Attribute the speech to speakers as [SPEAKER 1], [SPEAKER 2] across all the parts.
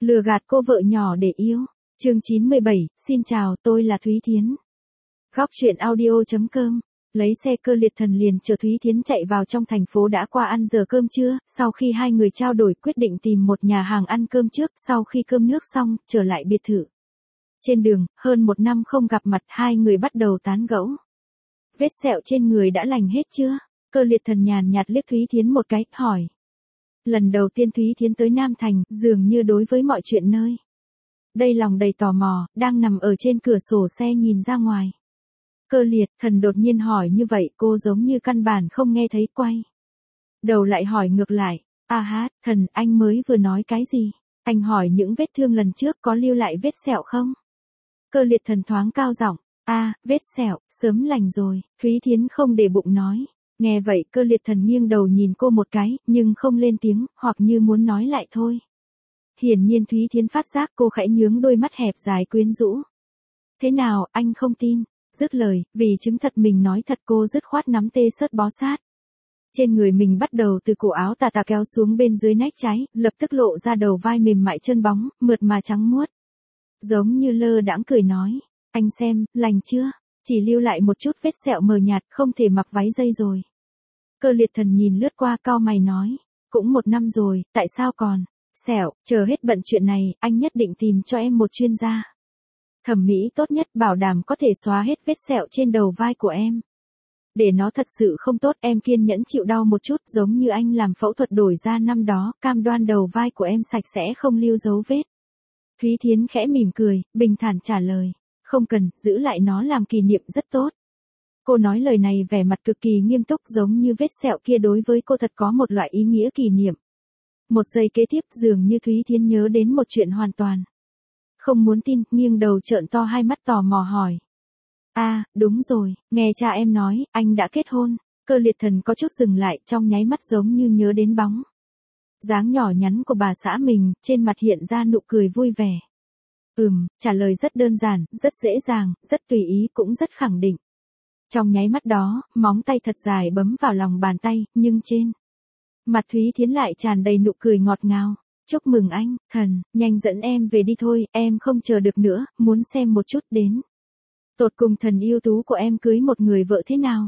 [SPEAKER 1] Lừa gạt cô vợ nhỏ để yêu. Chương 97, xin chào, tôi là Thúy Thiến. Góc truyện audio.com. Lấy xe Cơ Liệt Thần liền chở Thúy Thiến chạy vào trong thành phố đã qua ăn giờ cơm trưa, sau khi hai người trao đổi quyết định tìm một nhà hàng ăn cơm trước, sau khi cơm nước xong, trở lại biệt thự. Trên đường, hơn một năm không gặp mặt, hai người bắt đầu tán gẫu. Vết sẹo trên người đã lành hết chưa? Cơ Liệt Thần nhàn nhạt liếc Thúy Thiến một cái, hỏi. Lần đầu tiên Thúy Thiến tới Nam Thành, dường như đối với mọi chuyện nơi đây lòng đầy tò mò, đang nằm ở trên cửa sổ xe nhìn ra ngoài. Cơ Liệt Thần đột nhiên hỏi như vậy, cô giống như căn bản không nghe thấy, quay đầu lại hỏi ngược lại. Thần, anh mới vừa nói cái gì? Anh hỏi những vết thương lần trước có lưu lại vết sẹo không? Cơ Liệt Thần thoáng cao giọng. Vết sẹo, sớm lành rồi, Thúy Thiến không để bụng nói. Nghe vậy Cơ Liệt Thần nghiêng đầu nhìn cô một cái, nhưng không lên tiếng, hoặc như muốn nói lại thôi. Hiển nhiên Thúy Thiến phát giác cô khẽ nhướng đôi mắt hẹp dài quyến rũ. Thế nào, anh không tin? Dứt lời, vì chứng thật mình nói thật, cô dứt khoát nắm tê sớt bó sát. Trên người mình bắt đầu từ cổ áo tà kéo xuống bên dưới nách trái, lập tức lộ ra đầu vai mềm mại chân bóng, mượt mà trắng muốt. Giống như lơ đãng cười nói, anh xem, lành chưa? Chỉ lưu lại một chút vết sẹo mờ nhạt, không thể mặc váy dây rồi. Cơ Liệt Thần nhìn lướt qua cau mày nói, cũng một năm rồi, tại sao còn sẹo? Chờ hết bận chuyện này, anh nhất định tìm cho em một chuyên gia thẩm mỹ tốt nhất, bảo đảm có thể xóa hết vết sẹo trên đầu vai của em. Để nó thật sự không tốt, em kiên nhẫn chịu đau một chút, giống như anh làm phẫu thuật đổi da năm đó, cam đoan đầu vai của em sạch sẽ không lưu dấu vết. Thúy Thiến khẽ mỉm cười, bình thản trả lời, không cần, giữ lại nó làm kỷ niệm rất tốt. Cô nói lời này vẻ mặt cực kỳ nghiêm túc, giống như vết sẹo kia đối với cô thật có một loại ý nghĩa kỷ niệm. Một giây kế tiếp, dường như Thúy Thiến nhớ đến một chuyện hoàn toàn không muốn tin, nghiêng đầu trợn to hai mắt tò mò hỏi. Đúng rồi, nghe cha em nói, anh đã kết hôn. Cơ Liệt Thần có chút dừng lại, trong nháy mắt giống như nhớ đến bóng dáng nhỏ nhắn của bà xã mình, trên mặt hiện ra nụ cười vui vẻ. Trả lời rất đơn giản, rất dễ dàng, rất tùy ý, cũng rất khẳng định. Trong nháy mắt đó, móng tay thật dài bấm vào lòng bàn tay, nhưng trên mặt Thúy Thiến lại tràn đầy nụ cười ngọt ngào. Chúc mừng anh, Thần, nhanh dẫn em về đi thôi, em không chờ được nữa, muốn xem một chút đến tột cùng thần yêu tú của em cưới một người vợ thế nào.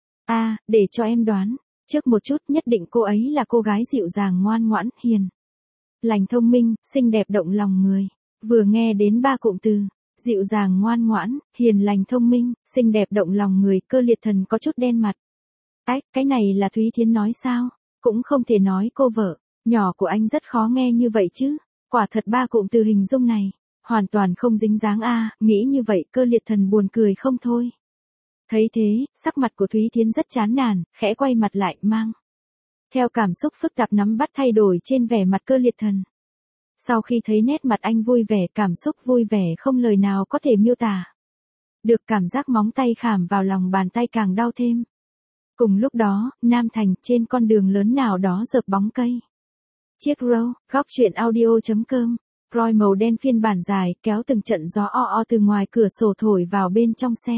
[SPEAKER 1] Để cho em đoán, trước một chút nhất định cô ấy là cô gái dịu dàng ngoan ngoãn, hiền lành, thông minh, xinh đẹp, động lòng người. Vừa nghe đến ba cụm từ, dịu dàng ngoan ngoãn, hiền lành, thông minh, xinh đẹp, động lòng người, Cơ Liệt Thần có chút đen mặt. Cái này là Thúy Thiến nói sao? Cũng không thể nói cô vợ nhỏ của anh rất khó nghe như vậy chứ. Quả thật ba cụm từ hình dung này hoàn toàn không dính dáng. Nghĩ như vậy Cơ Liệt Thần buồn cười không thôi. Thấy thế, sắc mặt của Thúy Thiến rất chán nản, khẽ quay mặt lại, mang theo cảm xúc phức tạp nắm bắt thay đổi trên vẻ mặt Cơ Liệt Thần. Sau khi thấy nét mặt anh vui vẻ, cảm xúc vui vẻ không lời nào có thể miêu tả được, cảm giác móng tay khảm vào lòng bàn tay càng đau thêm. Cùng lúc đó, Nam Thành, trên con đường lớn nào đó dợp bóng cây. Chiếc Row, góc truyện audio.com. Roy màu đen phiên bản dài, kéo từng trận gió từ ngoài cửa sổ thổi vào bên trong xe.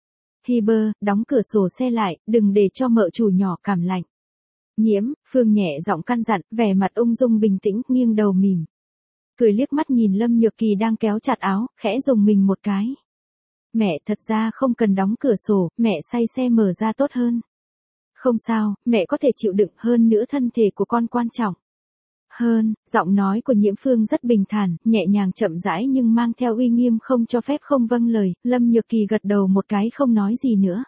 [SPEAKER 1] Hiber, đóng cửa sổ xe lại, đừng để cho mợ chủ nhỏ cảm lạnh. Nhiễm Phương nhẹ giọng căn dặn, vẻ mặt ung dung bình tĩnh, nghiêng đầu mỉm cười liếc mắt nhìn Lâm Nhược Kỳ đang kéo chặt áo, khẽ rùng mình một cái. Mẹ, thật ra không cần đóng cửa sổ, mẹ say xe mở ra tốt hơn. Không sao, mẹ có thể chịu đựng, hơn nữa thân thể của con quan trọng hơn. Giọng nói của Nhiễm Phương rất bình thản, nhẹ nhàng chậm rãi nhưng mang theo uy nghiêm không cho phép không vâng lời. Lâm Nhược Kỳ gật đầu một cái không nói gì nữa.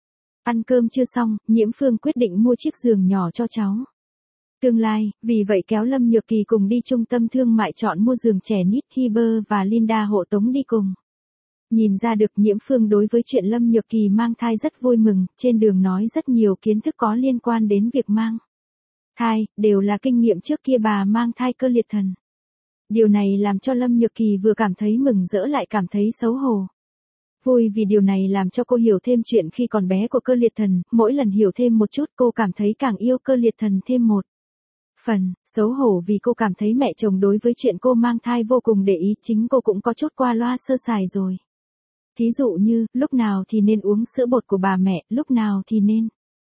[SPEAKER 1] Ăn cơm chưa xong, Nhiễm Phương quyết định mua chiếc giường nhỏ cho cháu tương lai, vì vậy kéo Lâm Nhược Kỳ cùng đi trung tâm thương mại chọn mua giường trẻ nít. Hiber và Linda hộ tống đi cùng. Nhìn ra được Nhiễm Phương đối với chuyện Lâm Nhược Kỳ mang thai rất vui mừng, trên đường nói rất nhiều kiến thức có liên quan đến việc mang thai, đều là kinh nghiệm trước kia bà mang thai Cơ Liệt Thần. Điều này làm cho Lâm Nhược Kỳ vừa cảm thấy mừng rỡ lại cảm thấy xấu hổ. Vui vì điều này làm cho cô hiểu thêm chuyện khi còn bé của Cơ Liệt Thần, mỗi lần hiểu thêm một chút cô cảm thấy càng yêu Cơ Liệt Thần thêm một phần. Xấu hổ vì cô cảm thấy mẹ chồng đối với chuyện cô mang thai vô cùng để ý, chính cô cũng có chút qua loa sơ sài rồi. Thí dụ như, lúc nào thì nên uống sữa bột của bà mẹ, lúc nào thì nên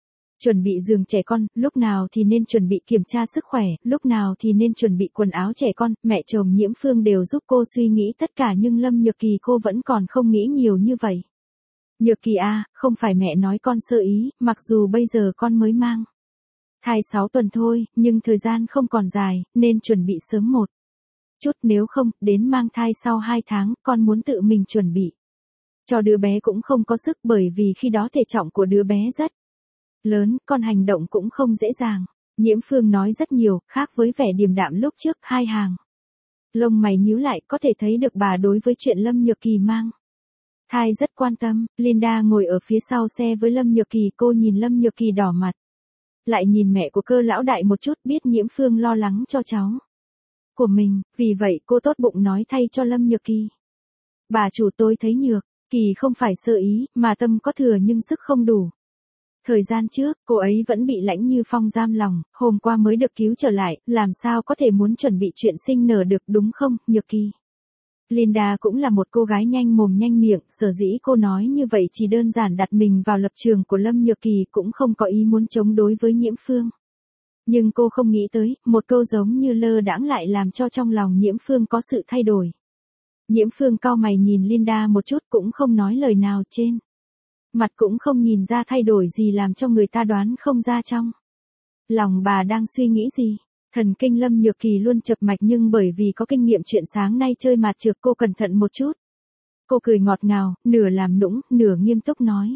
[SPEAKER 1] chuẩn bị giường trẻ con, lúc nào thì nên chuẩn bị kiểm tra sức khỏe, lúc nào thì nên chuẩn bị quần áo trẻ con, mẹ chồng Nhiễm Phương đều giúp cô suy nghĩ tất cả nhưng Lâm Nhược Kỳ cô vẫn còn không nghĩ nhiều như vậy. Nhược Kỳ à, không phải mẹ nói con sơ ý, mặc dù bây giờ con mới mang thai 6 tuần thôi, nhưng thời gian không còn dài, nên chuẩn bị sớm một chút, nếu không, đến mang thai sau 2 tháng, con muốn tự mình chuẩn bị cho đứa bé cũng không có sức, bởi vì khi đó thể trọng của đứa bé rất lớn, con hành động cũng không dễ dàng. Nhiễm Phương nói rất nhiều, khác với vẻ điềm đạm lúc trước, hai hàng lông mày nhíu lại, có thể thấy được bà đối với chuyện Lâm Nhược Kỳ mang thai rất quan tâm. Linda ngồi ở phía sau xe với Lâm Nhược Kỳ, cô nhìn Lâm Nhược Kỳ đỏ mặt, lại nhìn mẹ của Cơ lão đại một chút, biết Nhiễm Phương lo lắng cho cháu của mình, vì vậy cô tốt bụng nói thay cho Lâm Nhược Kỳ. Bà chủ, tôi thấy Nhược Kỳ không phải sơ ý, mà tâm có thừa nhưng sức không đủ. Thời gian trước, cô ấy vẫn bị Lãnh Như Phong giam lòng, hôm qua mới được cứu trở lại, làm sao có thể muốn chuẩn bị chuyện sinh nở được, đúng không, Nhược Kỳ? Linda cũng là một cô gái nhanh mồm nhanh miệng, sở dĩ cô nói như vậy chỉ đơn giản đặt mình vào lập trường của Lâm Nhược Kỳ, cũng không có ý muốn chống đối với Nhiễm Phương. Nhưng cô không nghĩ tới, một câu giống như lơ đãng lại làm cho trong lòng Nhiễm Phương có sự thay đổi. Nhiễm Phương cau mày nhìn Linda một chút, cũng không nói lời nào, trên mặt cũng không nhìn ra thay đổi gì làm cho người ta đoán không ra trong lòng bà đang suy nghĩ gì. Thần kinh Lâm Nhược Kỳ luôn chập mạch, nhưng bởi vì có kinh nghiệm chuyện sáng nay chơi mạt trược, cô cẩn thận một chút. Cô cười ngọt ngào, nửa làm nũng, nửa nghiêm túc nói.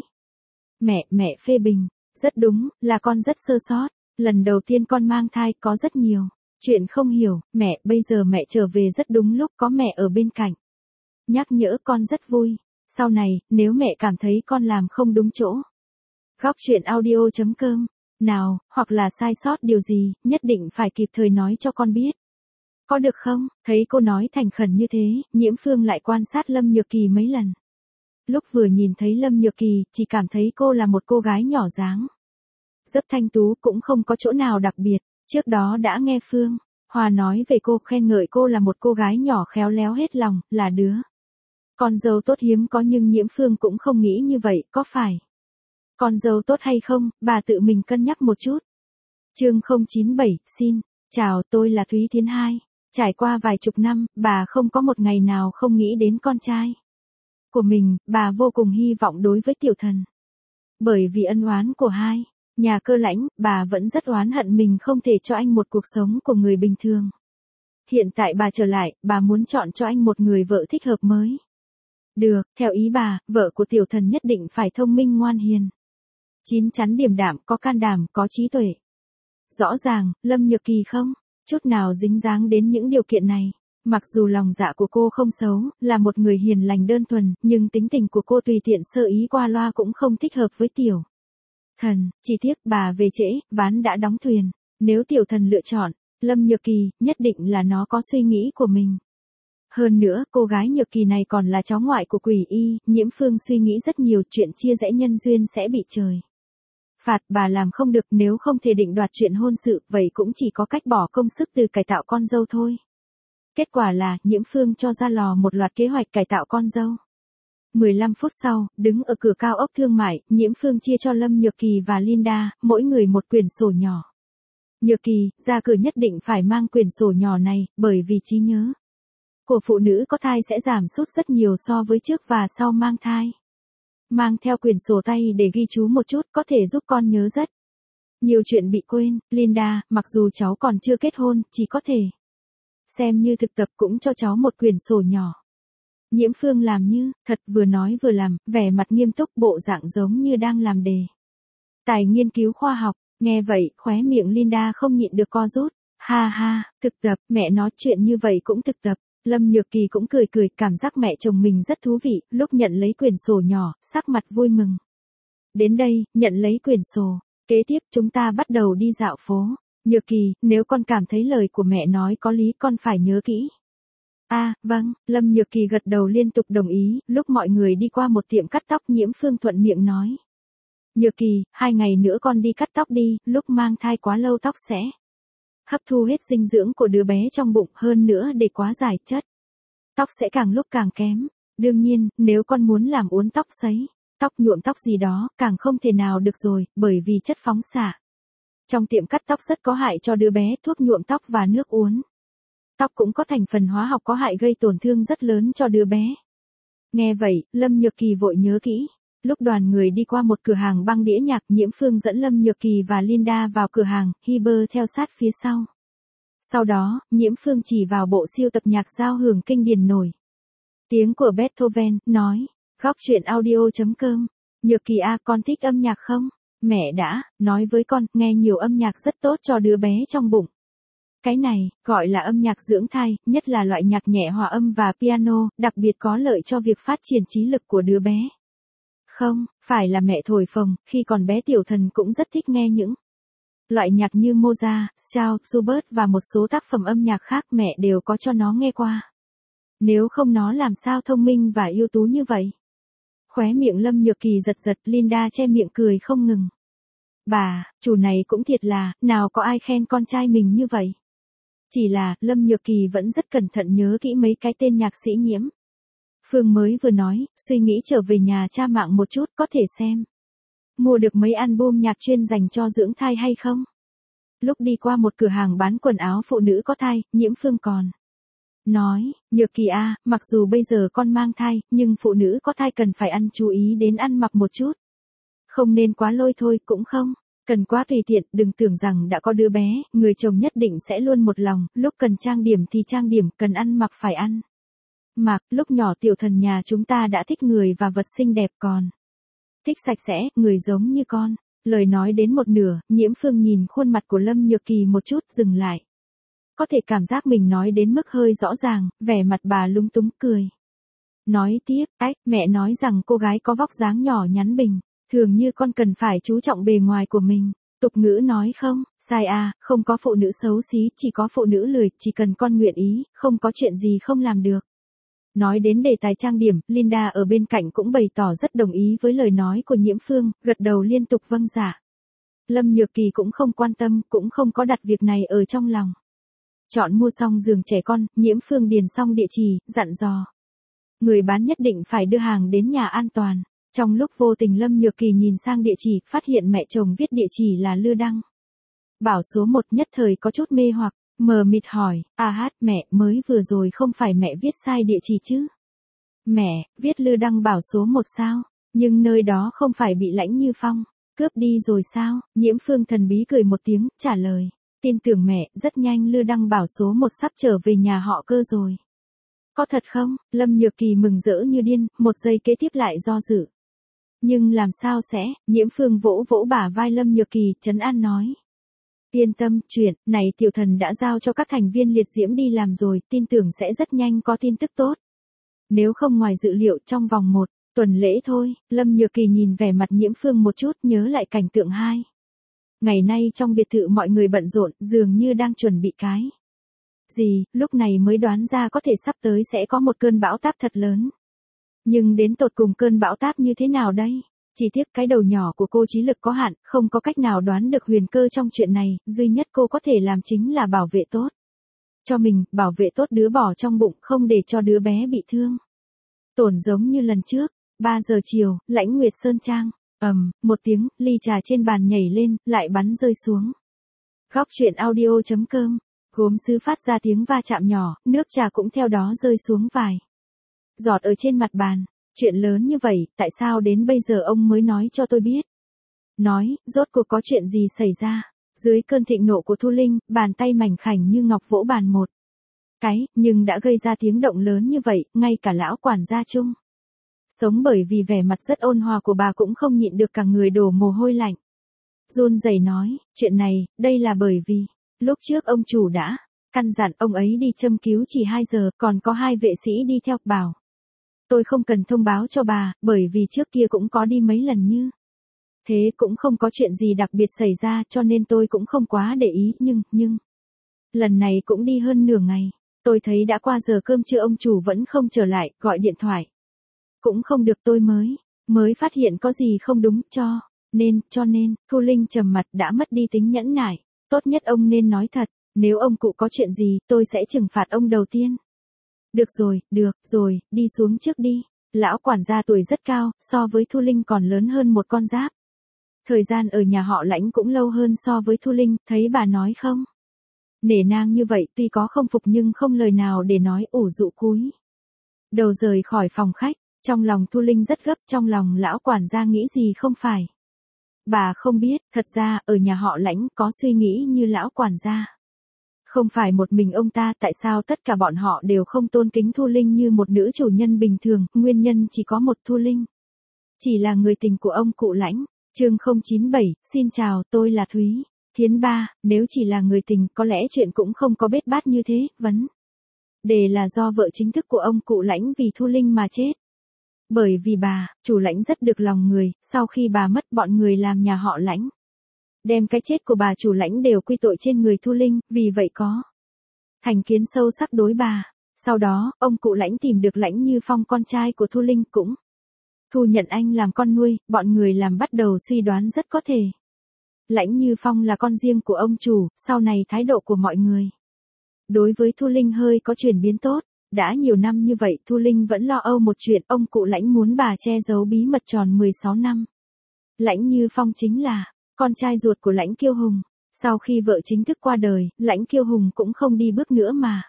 [SPEAKER 1] Mẹ phê bình, rất đúng, là con rất sơ sót. Lần đầu tiên con mang thai có rất nhiều chuyện không hiểu, mẹ, bây giờ mẹ trở về rất đúng lúc, có mẹ ở bên cạnh nhắc nhở con rất vui. Sau này, nếu mẹ cảm thấy con làm không đúng chỗ, góc chuyện audio.com nào, hoặc là sai sót điều gì, nhất định phải kịp thời nói cho con biết. Có được không? Thấy cô nói thành khẩn như thế, Nhiễm Phương lại quan sát Lâm Nhược Kỳ mấy lần. Lúc vừa nhìn thấy Lâm Nhược Kỳ, chỉ cảm thấy cô là một cô gái nhỏ dáng rất thanh tú, cũng không có chỗ nào đặc biệt. Trước đó đã nghe Phương Hòa nói về cô, khen ngợi cô là một cô gái nhỏ khéo léo hết lòng, là đứa con dâu tốt hiếm có, nhưng Nhiễm Phương cũng không nghĩ như vậy, có phải con dâu tốt hay không, bà tự mình cân nhắc một chút. Chương 097, xin chào, tôi là Thúy Thiến Hai. Trải qua vài chục năm, bà không có một ngày nào không nghĩ đến con trai của mình, bà vô cùng hy vọng đối với Tiểu Thần. Bởi vì ân oán của hai nhà Cơ Lãnh, bà vẫn rất oán hận mình không thể cho anh một cuộc sống của người bình thường. Hiện tại bà trở lại, bà muốn chọn cho anh một người vợ thích hợp mới. Được, theo ý bà, vợ của Tiểu Thần nhất định phải thông minh ngoan hiền, chín chắn điềm đạm, có can đảm, có trí tuệ. Rõ ràng, Lâm Nhược Kỳ không chút nào dính dáng đến những điều kiện này. Mặc dù lòng dạ của cô không xấu, là một người hiền lành đơn thuần, nhưng tính tình của cô tùy tiện sơ ý qua loa cũng không thích hợp với Tiểu Thần. Chỉ tiếc bà về trễ, ván đã đóng thuyền. Nếu Tiểu Thần lựa chọn Lâm Nhược Kỳ, nhất định là nó có suy nghĩ của mình. Hơn nữa, cô gái Nhược Kỳ này còn là cháu ngoại của Quỷ Y. Nhiễm Phương suy nghĩ rất nhiều, chuyện chia rẽ nhân duyên sẽ bị trời phạt, bà làm không được. Nếu không thể định đoạt chuyện hôn sự, vậy cũng chỉ có cách bỏ công sức từ cải tạo con dâu thôi. Kết quả là, Nhiễm Phương cho ra lò một loạt kế hoạch cải tạo con dâu. 15 phút sau, đứng ở cửa cao ốc thương mại, Nhiễm Phương chia cho Lâm Nhược Kỳ và Linda, mỗi người một quyển sổ nhỏ. Nhược Kỳ, ra cửa nhất định phải mang quyển sổ nhỏ này, bởi vì trí nhớ của phụ nữ có thai sẽ giảm sút rất nhiều so với trước và sau mang thai. Mang theo quyển sổ tay để ghi chú một chút, có thể giúp con nhớ rất nhiều chuyện bị quên. Linda, mặc dù cháu còn chưa kết hôn, chỉ có thể xem như thực tập, cũng cho cháu một quyển sổ nhỏ. Nhiễm Phương làm như thật, vừa nói vừa làm, vẻ mặt nghiêm túc, bộ dạng giống như đang làm đề tài nghiên cứu khoa học. Nghe vậy, khóe miệng Linda không nhịn được co rút. Ha ha, thực tập, mẹ nói chuyện như vậy cũng thực tập. Lâm Nhược Kỳ cũng cười cười, cảm giác mẹ chồng mình rất thú vị, lúc nhận lấy quyển sổ nhỏ, sắc mặt vui mừng. Đến đây, nhận lấy quyển sổ. Kế tiếp, chúng ta bắt đầu đi dạo phố. Nhược Kỳ, nếu con cảm thấy lời của mẹ nói có lý, con phải nhớ kỹ. Vâng, Lâm Nhược Kỳ gật đầu liên tục đồng ý. Lúc mọi người đi qua một tiệm cắt tóc, Nhiễm Phương thuận miệng nói. Nhược Kỳ, 2 ngày nữa con đi cắt tóc đi, lúc mang thai quá lâu tóc sẽ hấp thu hết dinh dưỡng của đứa bé trong bụng, hơn nữa để quá dài chất, tóc sẽ càng lúc càng kém. Đương nhiên, nếu con muốn làm uốn tóc sấy, Tóc nhuộm tóc gì đó, càng không thể nào được rồi, bởi vì chất phóng xạ. Trong tiệm cắt tóc rất có hại cho đứa bé, thuốc nhuộm tóc và nước uốn tóc cũng có thành phần hóa học có hại gây tổn thương rất lớn cho đứa bé. Nghe vậy, Lâm Nhược Kỳ vội nhớ kỹ. Lúc đoàn người đi qua một cửa hàng băng đĩa nhạc, Nhiễm Phương dẫn Lâm Nhược Kỳ và Linda vào cửa hàng, Hiber theo sát phía sau. Sau đó, Nhiễm Phương chỉ vào bộ siêu tập nhạc giao hưởng kinh điển nổi tiếng của Beethoven, nói, góc truyện audio.com, Nhược Kỳ à, con thích âm nhạc không? Mẹ đã nói với con, nghe nhiều âm nhạc rất tốt cho đứa bé trong bụng. Cái này, gọi là âm nhạc dưỡng thai, nhất là loại nhạc nhẹ hòa âm và piano, đặc biệt có lợi cho việc phát triển trí lực của đứa bé. Không, phải là mẹ thổi phồng, khi còn bé Tiểu Thần cũng rất thích nghe những loại nhạc như Mozart, Strauss, Schubert và một số tác phẩm âm nhạc khác mẹ đều có cho nó nghe qua. Nếu không nó làm sao thông minh và ưu tú như vậy? Khóe miệng Lâm Nhược Kỳ giật giật, Linda che miệng cười không ngừng. Bà, chủ này cũng thiệt là, nào có ai khen con trai mình như vậy. Chỉ là, Lâm Nhược Kỳ vẫn rất cẩn thận nhớ kỹ mấy cái tên nhạc sĩ Nhiễm Phương mới vừa nói, suy nghĩ trở về nhà tra mạng một chút có thể xem. Mua được mấy album nhạc chuyên dành cho dưỡng thai hay không? Lúc đi qua một cửa hàng bán quần áo phụ nữ có thai, Nhiễm Phương còn nói, Nhược Kỳ à, mặc dù bây giờ con mang thai, nhưng phụ nữ có thai cần phải ăn chú ý đến ăn mặc một chút. Không nên quá lôi thôi, cũng không cần quá tùy tiện, đừng tưởng rằng đã có đứa bé, người chồng nhất định sẽ luôn một lòng, lúc cần trang điểm thì trang điểm, cần ăn mặc phải ăn mặc, lúc nhỏ Tiểu Thần nhà chúng ta đã thích người và vật xinh đẹp còn thích sạch sẽ, người giống như con. Lời nói đến một nửa, Nhiễm Phương nhìn khuôn mặt của Lâm Nhược Kỳ một chút, dừng lại. Có thể cảm giác mình nói đến mức hơi rõ ràng, vẻ mặt bà lúng túng cười. Nói tiếp, mẹ nói rằng cô gái có vóc dáng nhỏ nhắn bình thường như con cần phải chú trọng bề ngoài của mình. Tục ngữ nói không, sai à, không có phụ nữ xấu xí, chỉ có phụ nữ lười, chỉ cần con nguyện ý, không có chuyện gì không làm được. Nói đến đề tài trang điểm, Linda ở bên cạnh cũng bày tỏ rất đồng ý với lời nói của Nhiễm Phương, gật đầu liên tục vâng dạ. Lâm Nhược Kỳ cũng không quan tâm, cũng không có đặt việc này ở trong lòng. Chọn mua xong giường trẻ con, Nhiễm Phương điền xong địa chỉ, dặn dò. Người bán nhất định phải đưa hàng đến nhà an toàn. Trong lúc vô tình Lâm Nhược Kỳ nhìn sang địa chỉ, phát hiện mẹ chồng viết địa chỉ là Lư Đăng Bảo số 1, nhất thời có chút mê hoặc, mờ mịt hỏi, mẹ, mới vừa rồi không phải mẹ viết sai địa chỉ chứ? Mẹ, viết Lư Đăng Bảo số 1 sao? Nhưng nơi đó không phải bị Lãnh Như Phong cướp đi rồi sao? Nhiễm Phương thần bí cười một tiếng, trả lời, tin tưởng mẹ, rất nhanh Lư Đăng Bảo số 1 sắp trở về nhà họ Cơ rồi. Có thật không? Lâm Nhược Kỳ mừng rỡ như điên, một giây kế tiếp lại do dự. Nhưng làm sao sẽ? Nhiễm Phương vỗ vỗ bả vai Lâm Nhược Kỳ, trấn an nói. Yên tâm, chuyện này Tiểu Thần đã giao cho các thành viên liệt diễm đi làm rồi, tin tưởng sẽ rất nhanh có tin tức tốt. Nếu không ngoài dự liệu trong vòng 1 tuần lễ thôi. Lâm Nhược Kỳ nhìn vẻ mặt Nhiễm Phương một chút, nhớ lại cảnh tượng 2 ngày nay trong biệt thự mọi người bận rộn, dường như đang chuẩn bị cái gì, lúc này mới đoán ra có thể sắp tới sẽ có một cơn bão táp thật lớn. Nhưng đến tột cùng cơn bão táp như thế nào đây? Chỉ tiếc cái đầu nhỏ của cô trí lực có hạn, không có cách nào đoán được huyền cơ trong chuyện này, duy nhất cô có thể làm chính là bảo vệ tốt cho mình, bảo vệ tốt đứa bỏ trong bụng, không để cho đứa bé bị thương tổn giống như lần trước. 3 giờ chiều, Lãnh Nguyệt Sơn Trang, một tiếng, ly trà trên bàn nhảy lên, lại bắn rơi xuống. Góc truyện audio.com, gốm sứ phát ra tiếng va chạm nhỏ, nước trà cũng theo đó rơi xuống vài giọt ở trên mặt bàn. Chuyện lớn như vậy, tại sao đến bây giờ ông mới nói cho tôi biết? Nói, rốt cuộc có chuyện gì xảy ra? Dưới cơn thịnh nộ của Thu Linh, bàn tay mảnh khảnh như ngọc vỗ bàn một cái, nhưng đã gây ra tiếng động lớn như vậy, ngay cả lão quản gia chung sống bởi vì vẻ mặt rất ôn hòa của bà cũng không nhịn được cả người đổ mồ hôi lạnh. Run rẩy nói, chuyện này, đây là bởi vì, lúc trước ông chủ đã căn dặn ông ấy đi châm cứu chỉ 2 giờ, còn có 2 vệ sĩ đi theo, bảo tôi không cần thông báo cho bà, bởi vì trước kia cũng có đi mấy lần như thế, cũng không có chuyện gì đặc biệt xảy ra, cho nên tôi cũng không quá để ý, nhưng lần này cũng đi hơn nửa ngày, tôi thấy đã qua giờ cơm trưa ông chủ vẫn không trở lại, gọi điện thoại cũng không được, tôi mới phát hiện có gì không đúng, cho nên, Thu Linh trầm mặt, đã mất đi tính nhẫn nại, tốt nhất ông nên nói thật, nếu ông cụ có chuyện gì, tôi sẽ trừng phạt ông đầu tiên. Được rồi, đi xuống trước đi. Lão quản gia tuổi rất cao, so với Thu Linh còn lớn hơn một con giáp. Thời gian ở nhà họ Lãnh cũng lâu hơn so với Thu Linh, thấy bà nói không? Nể nang như vậy tuy có không phục nhưng không lời nào để nói, ủ rũ cúi đầu rời khỏi phòng khách. Trong lòng Thu Linh rất gấp, trong lòng lão quản gia nghĩ gì không phải. Bà không biết, thật ra, ở nhà họ Lãnh có suy nghĩ như lão quản gia. Không phải một mình ông ta, tại sao tất cả bọn họ đều không tôn kính Thu Linh như một nữ chủ nhân bình thường, nguyên nhân chỉ có một Thu Linh. Chỉ là người tình của ông cụ Lãnh. Chương 097, xin chào, tôi là Thúy Thiến ba, nếu chỉ là người tình có lẽ chuyện cũng không có bết bát như thế, vấn đề là do vợ chính thức của ông cụ Lãnh vì Thu Linh mà chết. Bởi vì bà, chủ Lãnh rất được lòng người, sau khi bà mất bọn người làm nhà họ Lãnh đem cái chết của bà chủ Lãnh đều quy tội trên người Thu Linh, vì vậy có thành kiến sâu sắc đối bà. Sau đó, ông cụ Lãnh tìm được Lãnh Như Phong con trai của Thu Linh cũng thu nhận anh làm con nuôi, bọn người làm bắt đầu suy đoán rất có thể Lãnh Như Phong là con riêng của ông chủ, sau này thái độ của mọi người đối với Thu Linh hơi có chuyển biến tốt. Đã nhiều năm như vậy Thu Linh vẫn lo âu một chuyện, ông cụ Lãnh muốn bà che giấu bí mật tròn 16 năm. Lãnh Như Phong chính là con trai ruột của Lãnh Kiêu Hùng. Sau khi vợ chính thức qua đời, Lãnh Kiêu Hùng cũng không đi bước nữa mà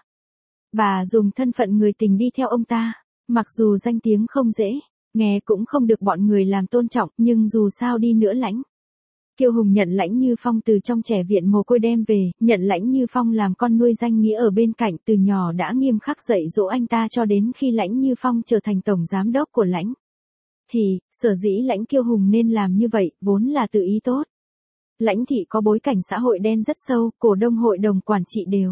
[SPEAKER 1] bà dùng thân phận người tình đi theo ông ta. Mặc dù danh tiếng không dễ nghe, cũng không được bọn người làm tôn trọng, nhưng dù sao đi nữa Lãnh Kiêu Hùng nhận Lãnh Như Phong từ trong trẻ viện mồ côi đem về, nhận Lãnh Như Phong làm con nuôi danh nghĩa ở bên cạnh, từ nhỏ đã nghiêm khắc dạy dỗ anh ta cho đến khi Lãnh Như Phong trở thành tổng giám đốc của Lãnh Thị. Sở dĩ Lãnh Kiêu Hùng nên làm như vậy, vốn là tự ý tốt. Lãnh Thị có bối cảnh xã hội đen rất sâu, cổ đông hội đồng quản trị đều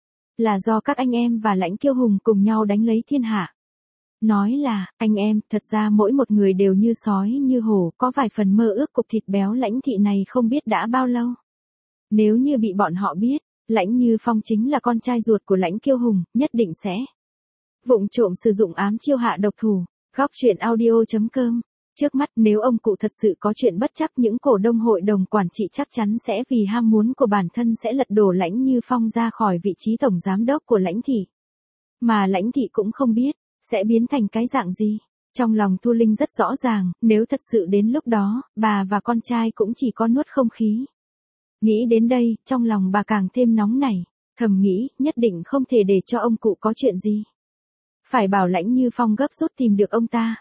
[SPEAKER 1] là do các anh em và Lãnh Kiêu Hùng cùng nhau đánh lấy thiên hạ. Nói là, anh em, thật ra mỗi một người đều như sói như hổ, có vài phần mơ ước cục thịt béo Lãnh Thị này không biết đã bao lâu. Nếu như bị bọn họ biết, Lãnh Như Phong chính là con trai ruột của Lãnh Kiêu Hùng, nhất định sẽ vụng trộm sử dụng ám chiêu hạ độc thủ. Góc truyện audio.com. Trước mắt nếu ông cụ thật sự có chuyện bất chấp, những cổ đông hội đồng quản trị chắc chắn sẽ vì ham muốn của bản thân sẽ lật đổ Lãnh Như Phong ra khỏi vị trí tổng giám đốc của Lãnh Thị. Mà Lãnh Thị cũng không biết sẽ biến thành cái dạng gì. Trong lòng Thu Linh rất rõ ràng, nếu thật sự đến lúc đó, bà và con trai cũng chỉ có nuốt không khí. Nghĩ đến đây, trong lòng bà càng thêm nóng nảy, thầm nghĩ, nhất định không thể để cho ông cụ có chuyện gì. Phải bảo Lãnh Như Phong gấp rút tìm được ông ta.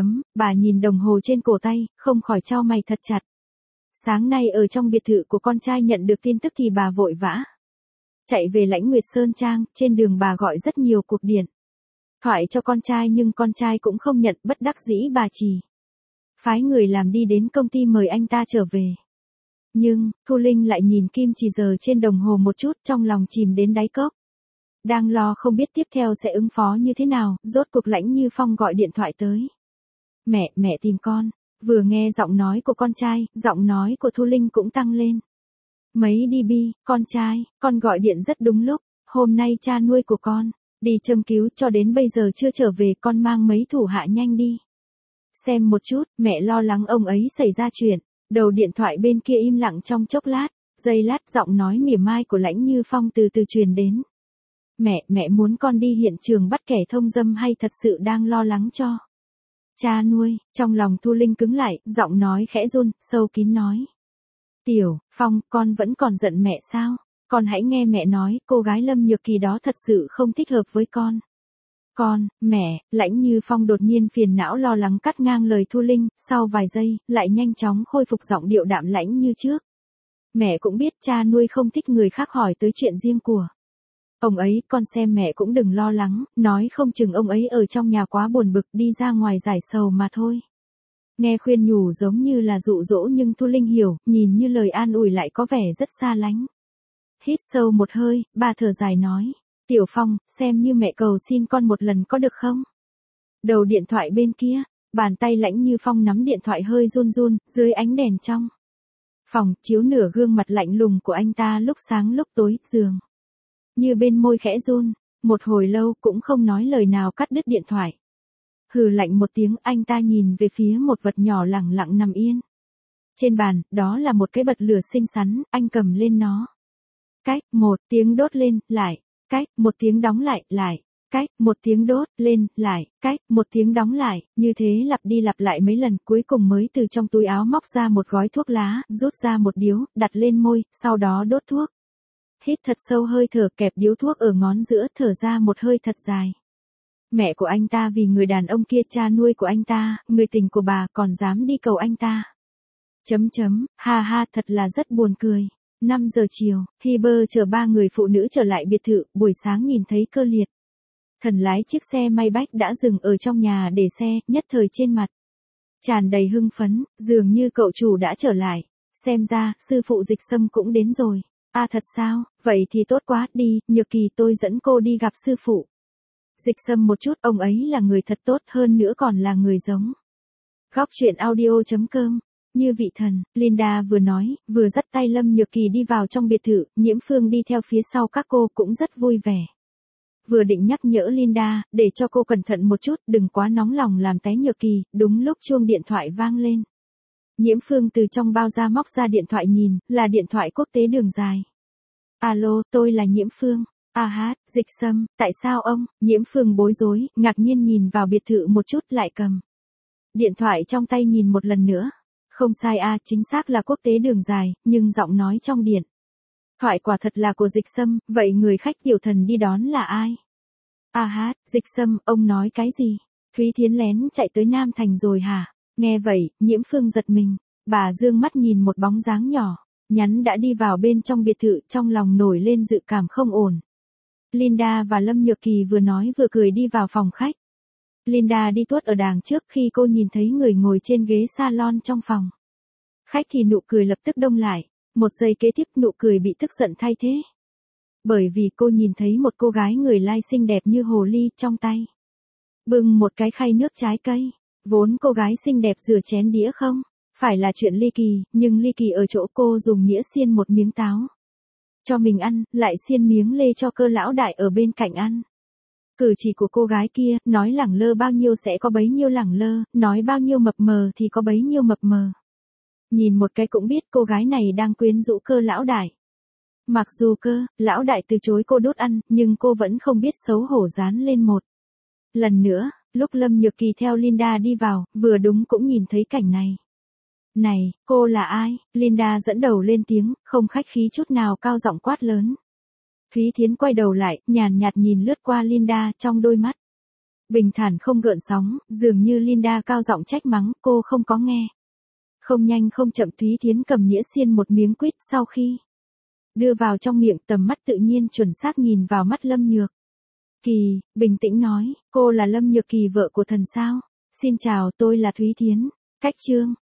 [SPEAKER 1] Bà nhìn đồng hồ trên cổ tay, không khỏi chau mày thật chặt. Sáng nay ở trong biệt thự của con trai nhận được tin tức thì bà vội vã chạy về Lãnh Nguyệt Sơn Trang, trên đường bà gọi rất nhiều cuộc điện thoại cho con trai nhưng con trai cũng không nhận, bất đắc dĩ bà chỉ phái người làm đi đến công ty mời anh ta trở về. Nhưng, Thu Linh lại nhìn kim chỉ giờ trên đồng hồ một chút, trong lòng chìm đến đáy cốc. Đang lo không biết tiếp theo sẽ ứng phó như thế nào, rốt cuộc Lãnh Như Phong gọi điện thoại tới. Mẹ tìm con. Vừa nghe giọng nói của con trai, giọng nói của Thu Linh cũng tăng lên. Mấy DB, con trai, con gọi điện rất đúng lúc, hôm nay cha nuôi của con đi châm cứu cho đến bây giờ chưa trở về, con mang mấy thủ hạ nhanh đi xem một chút, mẹ lo lắng ông ấy xảy ra chuyện. Đầu điện thoại bên kia im lặng trong chốc lát, giây lát giọng nói mỉa mai của Lãnh Như Phong từ từ truyền đến. Mẹ muốn con đi hiện trường bắt kẻ thông dâm hay thật sự đang lo lắng cho cha nuôi? Trong lòng Thu Linh cứng lại, giọng nói khẽ run, sâu kín nói. Tiểu Phong, con vẫn còn giận mẹ sao? Con hãy nghe mẹ nói, cô gái Lâm Nhược Kỳ đó thật sự không thích hợp với con. Mẹ, Lãnh Như Phong đột nhiên phiền não lo lắng cắt ngang lời Thu Linh, sau vài giây, lại nhanh chóng khôi phục giọng điệu đạm lãnh như trước. Mẹ cũng biết cha nuôi không thích người khác hỏi tới chuyện riêng của ông ấy, con xem mẹ cũng đừng lo lắng, nói không chừng ông ấy ở trong nhà quá buồn bực đi ra ngoài giải sầu mà thôi. Nghe khuyên nhủ giống như là dụ dỗ nhưng Thu Linh hiểu, nhìn như lời an ủi lại có vẻ rất xa lánh. Hít sâu một hơi, bà thở dài nói. Tiểu Phong, xem như mẹ cầu xin con một lần có được không? Đầu điện thoại bên kia, bàn tay Lãnh Như Phong nắm điện thoại hơi run run, dưới ánh đèn trong phòng, chiếu nửa gương mặt lạnh lùng của anh ta lúc sáng lúc tối, dường như bên môi khẽ run, một hồi lâu cũng không nói lời nào cắt đứt điện thoại. Hừ lạnh một tiếng, anh ta nhìn về phía một vật nhỏ lẳng lặng nằm yên trên bàn, đó là một cái bật lửa xinh xắn, anh cầm lên nó. Cách, một tiếng đốt lên, lại, cách, một tiếng đóng lại, cách, một tiếng đốt, lên, lại, cách, một tiếng đóng lại, như thế lặp đi lặp lại mấy lần, cuối cùng mới từ trong túi áo móc ra một gói thuốc lá, rút ra một điếu, đặt lên môi, sau đó đốt thuốc. Hít thật sâu hơi thở, kẹp điếu thuốc ở ngón giữa, thở ra một hơi thật dài. Mẹ của anh ta vì người đàn ông kia, cha nuôi của anh ta, người tình của bà, còn dám đi cầu anh ta. Ha ha, thật là rất buồn cười. 5 giờ chiều, Hiber chở 3 người phụ nữ trở lại biệt thự, buổi sáng nhìn thấy Cơ Liệt. Thần lái chiếc xe Maybach đã dừng ở trong nhà để xe, nhất thời trên mặt tràn đầy hưng phấn, dường như cậu chủ đã trở lại. Xem ra, sư phụ Dịch Sâm cũng đến rồi. À thật sao, vậy thì tốt quá, đi, Nhược Kỳ tôi dẫn cô đi gặp sư phụ. Dịch Sâm một chút, ông ấy là người thật tốt, hơn nữa còn là người giống. Góc truyện audio.com. Như vị thần, Linda vừa nói, vừa dắt tay Lâm Nhược Kỳ đi vào trong biệt thự, Nhiễm Phương đi theo phía sau các cô cũng rất vui vẻ. Vừa định nhắc nhở Linda, để cho cô cẩn thận một chút, đừng quá nóng lòng làm té Nhược Kỳ, đúng lúc chuông điện thoại vang lên. Nhiễm Phương từ trong bao da móc ra điện thoại nhìn, là điện thoại quốc tế đường dài. Alo, tôi là Nhiễm Phương. À hát, Dịch Sâm, tại sao ông? Nhiễm Phương bối rối, ngạc nhiên nhìn vào biệt thự một chút lại cầm điện thoại trong tay nhìn một lần nữa. Không sai à, chính xác là quốc tế đường dài, nhưng giọng nói trong điện thoại quả thật là của Dịch Sâm, vậy người khách tiểu thần đi đón là ai? À hát, Dịch Sâm, ông nói cái gì? Thúy Thiến lén chạy tới Nam Thành rồi hả? Nghe vậy, Nhiễm Phương giật mình, bà dương mắt nhìn một bóng dáng nhỏ, nhắn đã đi vào bên trong biệt thự, trong lòng nổi lên dự cảm không ổn. Linda và Lâm Nhược Kỳ vừa nói vừa cười đi vào phòng khách. Linda đi tuốt ở đàng trước, khi cô nhìn thấy người ngồi trên ghế salon trong phòng khách thì nụ cười lập tức đông lại, một giây kế tiếp nụ cười bị tức giận thay thế. Bởi vì cô nhìn thấy một cô gái người lai xinh đẹp như hồ ly, trong tay bưng một cái khay nước trái cây. Vốn cô gái xinh đẹp rửa chén đĩa không phải là chuyện ly kỳ, nhưng ly kỳ ở chỗ cô dùng nghĩa xiên một miếng táo cho mình ăn, lại xiên miếng lê cho Cơ lão đại ở bên cạnh ăn. Cử chỉ của cô gái kia, nói lẳng lơ bao nhiêu sẽ có bấy nhiêu lẳng lơ, nói bao nhiêu mập mờ thì có bấy nhiêu mập mờ. Nhìn một cái cũng biết cô gái này đang quyến rũ Cơ lão đại. Mặc dù Cơ lão đại từ chối cô đút ăn, nhưng cô vẫn không biết xấu hổ dán lên một lần nữa. Lúc Lâm Nhược Kỳ theo Linda đi vào, vừa đúng cũng nhìn thấy cảnh này. Này, cô là ai? Linda dẫn đầu lên tiếng, không khách khí chút nào, cao giọng quát lớn. Thúy Thiến quay đầu lại, nhàn nhạt nhìn lướt qua Linda, trong đôi mắt bình thản không gợn sóng, dường như Linda cao giọng trách mắng, cô không có nghe. Không nhanh không chậm, Thúy Thiến cầm nĩa xiên một miếng quýt, sau khi đưa vào trong miệng, tầm mắt tự nhiên chuẩn xác nhìn vào mắt Lâm Nhược Kỳ, bình tĩnh nói, cô là Lâm Nhược Kỳ, vợ của thần sao? Xin chào, tôi là Thúy Thiến. Cách chương